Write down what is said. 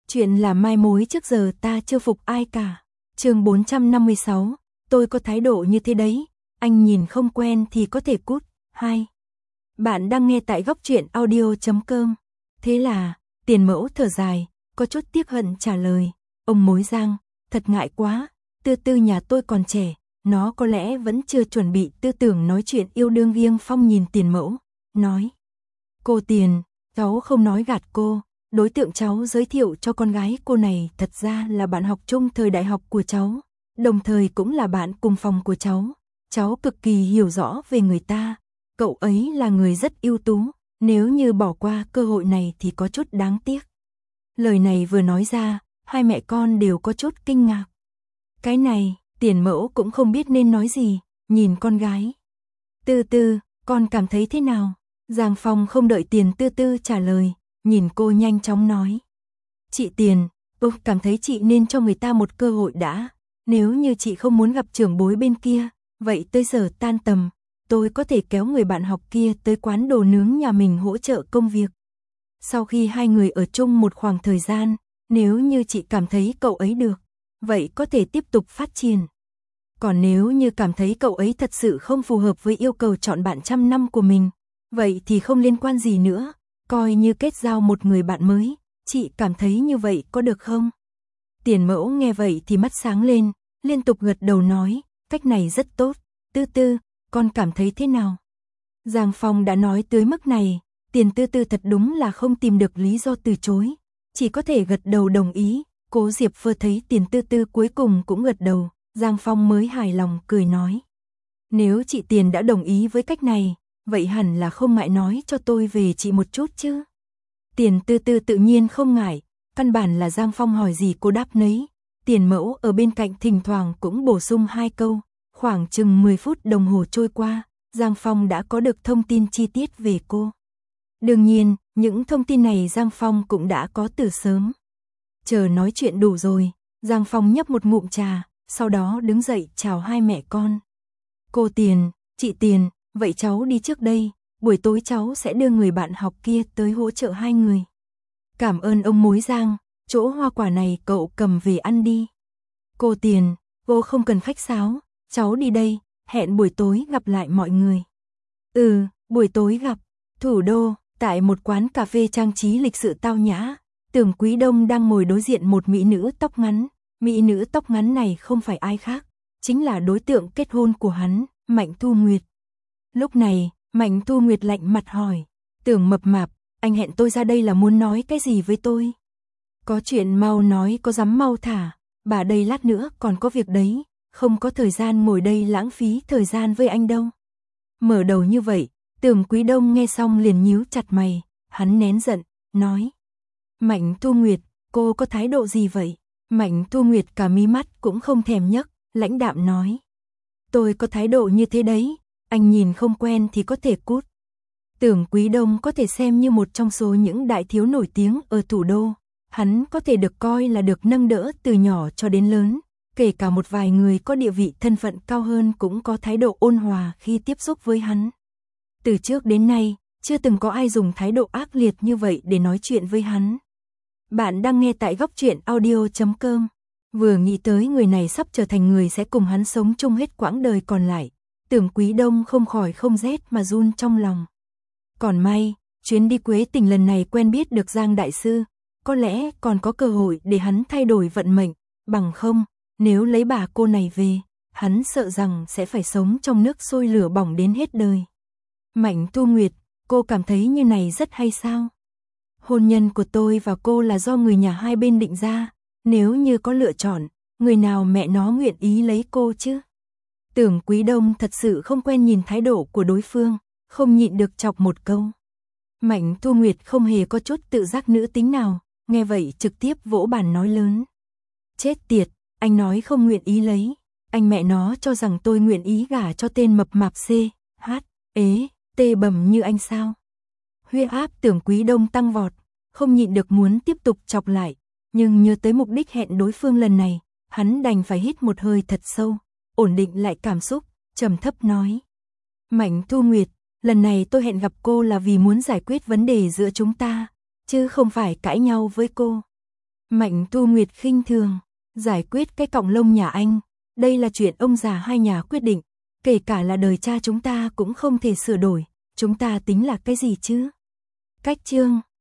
Chuyện là mai mối trước giờ ta chưa phục ai cả. Chương 456, tôi có thái độ như thế đấy, anh nhìn không quen thì có thể cút. 2. Bạn đang nghe tại góc truyện audio.com. Thế là, Tiền Mẫu thở dài, có chút tiếc hận trả lời, ông mối Giang, thật ngại quá, Tư Tư nhà tôi còn trẻ, nó có lẽ vẫn chưa chuẩn bị tư tưởng nói chuyện yêu đương. Viêng Phong nhìn Tiền Mẫu, nói, cô Tiền, cháu không nói gạt cô, đối tượng cháu giới thiệu cho con gái cô này thật ra là bạn học chung thời đại học của cháu, đồng thời cũng là bạn cùng phòng của cháu. Cháu cực kỳ hiểu rõ về người ta, cậu ấy là người rất ưu tú, nếu như bỏ qua cơ hội này thì có chút đáng tiếc. Lời này vừa nói ra, hai mẹ con đều có chút kinh ngạc. Cái này, Tiền Mẫu cũng không biết nên nói gì, nhìn con gái. Tư Tư, con cảm thấy thế nào? Giang Phong không đợi Tiền Tư Tư trả lời, nhìn cô nhanh chóng nói. Chị Tiền, tôi cảm thấy chị nên cho người ta một cơ hội đã, nếu như chị không muốn gặp trưởng bối bên kia, vậy tới giờ tan tầm, tôi có thể kéo người bạn học kia tới quán đồ nướng nhà mình hỗ trợ công việc. Sau khi hai người ở chung một khoảng thời gian, nếu như chị cảm thấy cậu ấy được, vậy có thể tiếp tục phát triển. Còn nếu như cảm thấy cậu ấy thật sự không phù hợp với yêu cầu chọn bạn trăm năm của mình, vậy thì không liên quan gì nữa, coi như kết giao một người bạn mới, chị cảm thấy như vậy có được không? Tiền Mẫu nghe vậy thì mắt sáng lên, liên tục gật đầu nói, cách này rất tốt, Tư Tư, con cảm thấy thế nào? Giang Phong đã nói tới mức này, Tiền Tư Tư thật đúng là không tìm được lý do từ chối, chỉ có thể gật đầu đồng ý. Cố Diệp Phơ thấy Tiền Tư Tư cuối cùng cũng gật đầu, Giang Phong mới hài lòng cười nói. Nếu chị Tiền đã đồng ý với cách này, vậy hẳn là không ngại nói cho tôi về chị một chút chứ. Tiền Tư Tư tự nhiên không ngại, căn bản là Giang Phong hỏi gì cô đáp nấy. Tiền Mẫu ở bên cạnh thỉnh thoảng cũng bổ sung hai câu, khoảng chừng 10 phút đồng hồ trôi qua, Giang Phong đã có được thông tin chi tiết về cô. Đương nhiên, những thông tin này Giang Phong cũng đã có từ sớm. Chờ nói chuyện đủ rồi, Giang Phong nhấp một ngụm trà, sau đó đứng dậy chào hai mẹ con. Cô Tiền, chị Tiền, vậy cháu đi trước đây, buổi tối cháu sẽ đưa người bạn học kia tới hỗ trợ hai người. Cảm ơn ông mối Giang, chỗ hoa quả này cậu cầm về ăn đi. Cô Tiền, cô không cần khách sáo, cháu đi đây, hẹn buổi tối gặp lại mọi người. Buổi tối gặp, thủ đô, tại một quán cà phê trang trí lịch sự tao nhã, Tưởng Quý Đông đang ngồi đối diện một mỹ nữ tóc ngắn. Mỹ nữ tóc ngắn này không phải ai khác, chính là đối tượng kết hôn của hắn, Mạnh Thu Nguyệt. Lúc này, Mạnh Thu Nguyệt lạnh mặt hỏi, Tưởng mập mạp, anh hẹn tôi ra đây là muốn nói cái gì với tôi? Có chuyện mau nói, có dám mau thả, bà đây lát nữa còn có việc đấy, không có thời gian ngồi đây lãng phí thời gian với anh đâu. Mở đầu như vậy, Tưởng Quý Đông nghe xong liền nhíu chặt mày, hắn nén giận, nói. Mạnh Thu Nguyệt, cô có thái độ gì vậy? Mạnh Thu Nguyệt cả mí mắt cũng không thèm nhấc, lãnh đạm nói. Tôi có thái độ như thế đấy, anh nhìn không quen thì có thể cút. Tưởng Quý Đông có thể xem như một trong số những đại thiếu nổi tiếng ở thủ đô. Hắn có thể được coi là được nâng đỡ từ nhỏ cho đến lớn, kể cả một vài người có địa vị thân phận cao hơn cũng có thái độ ôn hòa khi tiếp xúc với hắn. Từ trước đến nay, chưa từng có ai dùng thái độ ác liệt như vậy để nói chuyện với hắn. Bạn đang nghe tại góc truyện audio.com. Vừa nghĩ tới người này sắp trở thành người sẽ cùng hắn sống chung hết quãng đời còn lại, Tưởng Quý Đông không khỏi không rét mà run trong lòng. Còn may, chuyến đi Quế Tỉnh lần này quen biết được Giang Đại Sư, có lẽ còn có cơ hội để hắn thay đổi vận mệnh, bằng không, nếu lấy bà cô này về, hắn sợ rằng sẽ phải sống trong nước sôi lửa bỏng đến hết đời. Mạnh Thu Nguyệt, cô cảm thấy như này rất hay sao? Hôn nhân của tôi và cô là do người nhà hai bên định ra, nếu như có lựa chọn, người nào mẹ nó nguyện ý lấy cô chứ? Tưởng Quý Đông thật sự không quen nhìn thái độ của đối phương, không nhịn được chọc một câu. Mạnh Thu Nguyệt không hề có chút tự giác nữ tính nào, nghe vậy trực tiếp vỗ bàn nói lớn. Chết tiệt, anh nói không nguyện ý lấy, anh mẹ nó cho rằng tôi nguyện ý gả cho tên mập mạp T bầm như anh sao? Huyết áp Tưởng Quý Đông tăng vọt, không nhịn được muốn tiếp tục chọc lại, nhưng nhớ tới mục đích hẹn đối phương lần này, hắn đành phải hít một hơi thật sâu, ổn định lại cảm xúc, trầm thấp nói. Mạnh Thu Nguyệt, lần này tôi hẹn gặp cô là vì muốn giải quyết vấn đề giữa chúng ta, chứ không phải cãi nhau với cô. Mạnh Tu Nguyệt khinh thường, giải quyết cái cọng lông nhà anh, đây là chuyện ông già hai nhà quyết định, kể cả là đời cha chúng ta cũng không thể sửa đổi, chúng ta tính là cái gì chứ? Cách chương